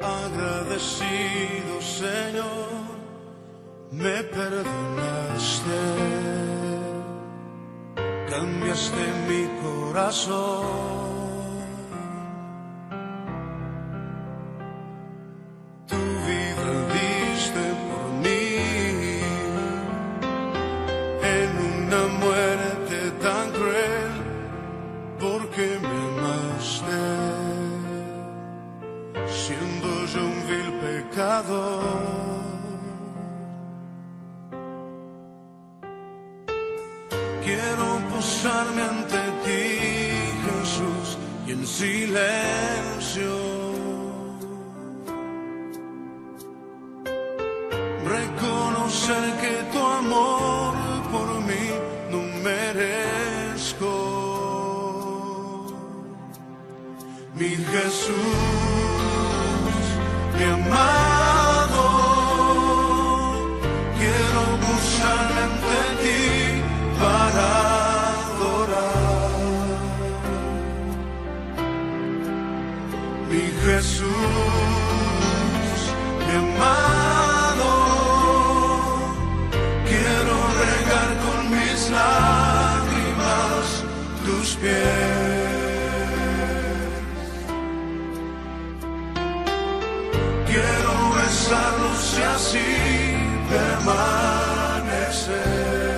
Agradecido, Señor, me perdonaste, cambiaste mi corazón, tu vida diste por mí, en una muerte tan cruel, porque me amaste, siendo yo un vil pecador. Quiero posarme ante ti, Jesús, y en silencio reconocer que tu amor por mí no merezco. Mi Jesús, mi amado, quiero posarme ante ti para adorar. Mi Jesús, mi amado, quiero regar con mis lágrimas tus pies. Quiero besarlos y así permanecer.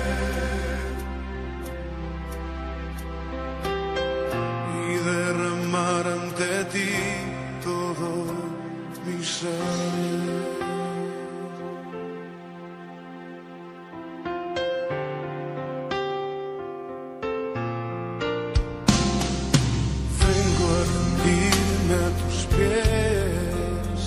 Derramar ante ti todo mi ser. Vengo a rendirme a tus pies,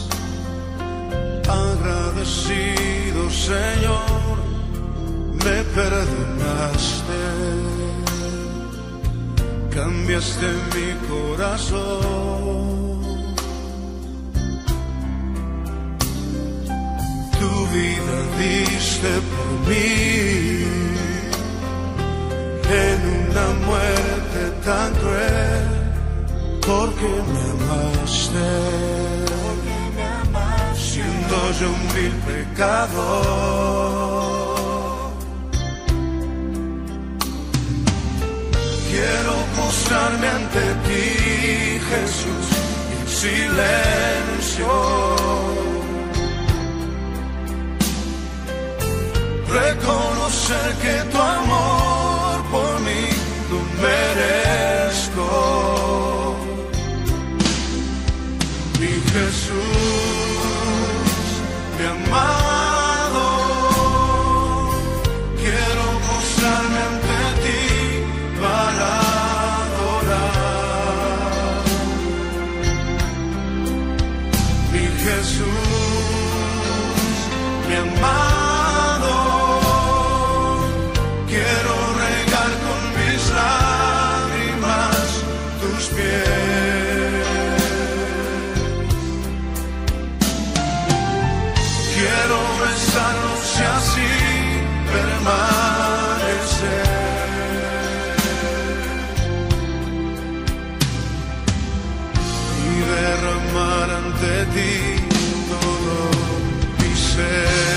agradecido, Señor, me perdonaste, cambiaste mi corazón, tu vida diste por mí, en una muerte tan cruel, porque me amaste, siendo yo un vil pecador. Quiero postrarme ante ti, Jesús, en silencio, reconocer que tu amor por mí no merezco. Mi Jesús, mi amado, quiero postrarme ante ti para adorar. Mi Jesús, mi amado, quiero regar con mis lágrimas tus pies. Quiero besarlos y así permanecer. Derramar ante ti todo mi ser.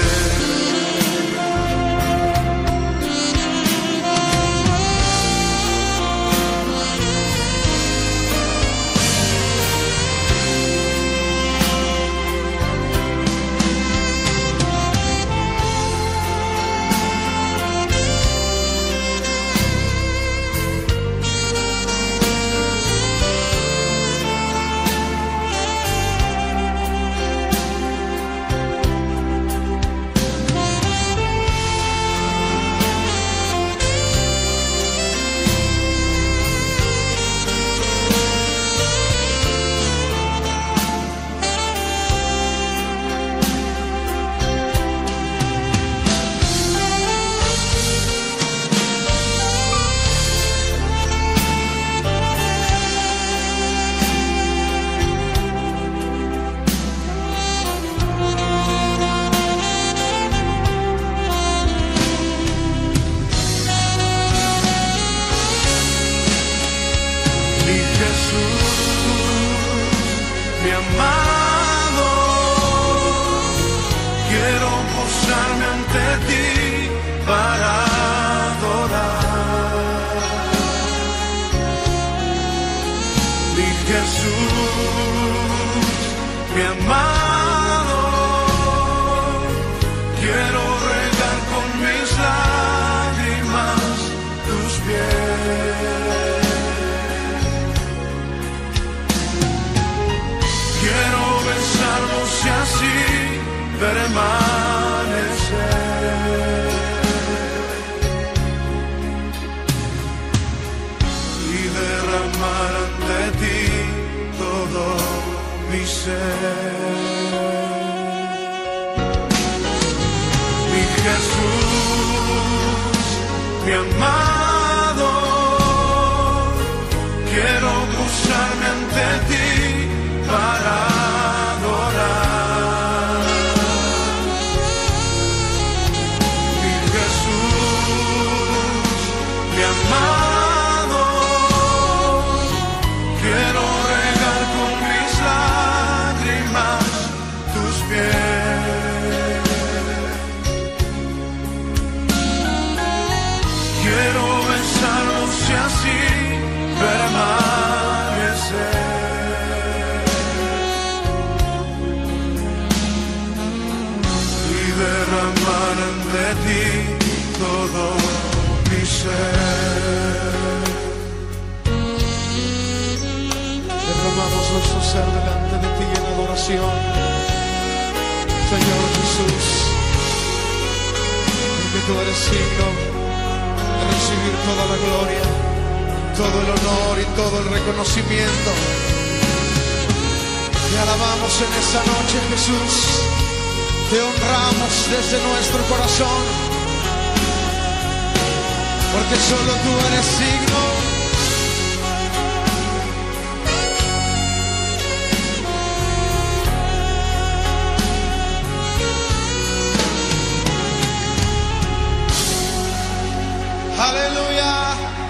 amado. Quiero regar con mis lágrimas tus pies. Quiero besarlos y así permanecer. Y derramar ante ti todo mi ser. Mi Jesús, mi amado, quiero posarme ante ti para adorar. Mi Jesús, mi amado, quiero regar con mis lágrimas tus pies. Quiero besarlos y así permanecer. Y derramar ante ti todo mi ser. Derramamos nuestro ser delante de ti en adoración, Señor Jesús, porque tú eres digno de recibir toda la gloria, todo el honor y todo el reconocimiento. Te alabamos en esta noche, Jesús, te honramos desde nuestro corazón, porque solo tú eres digno. Aleluya.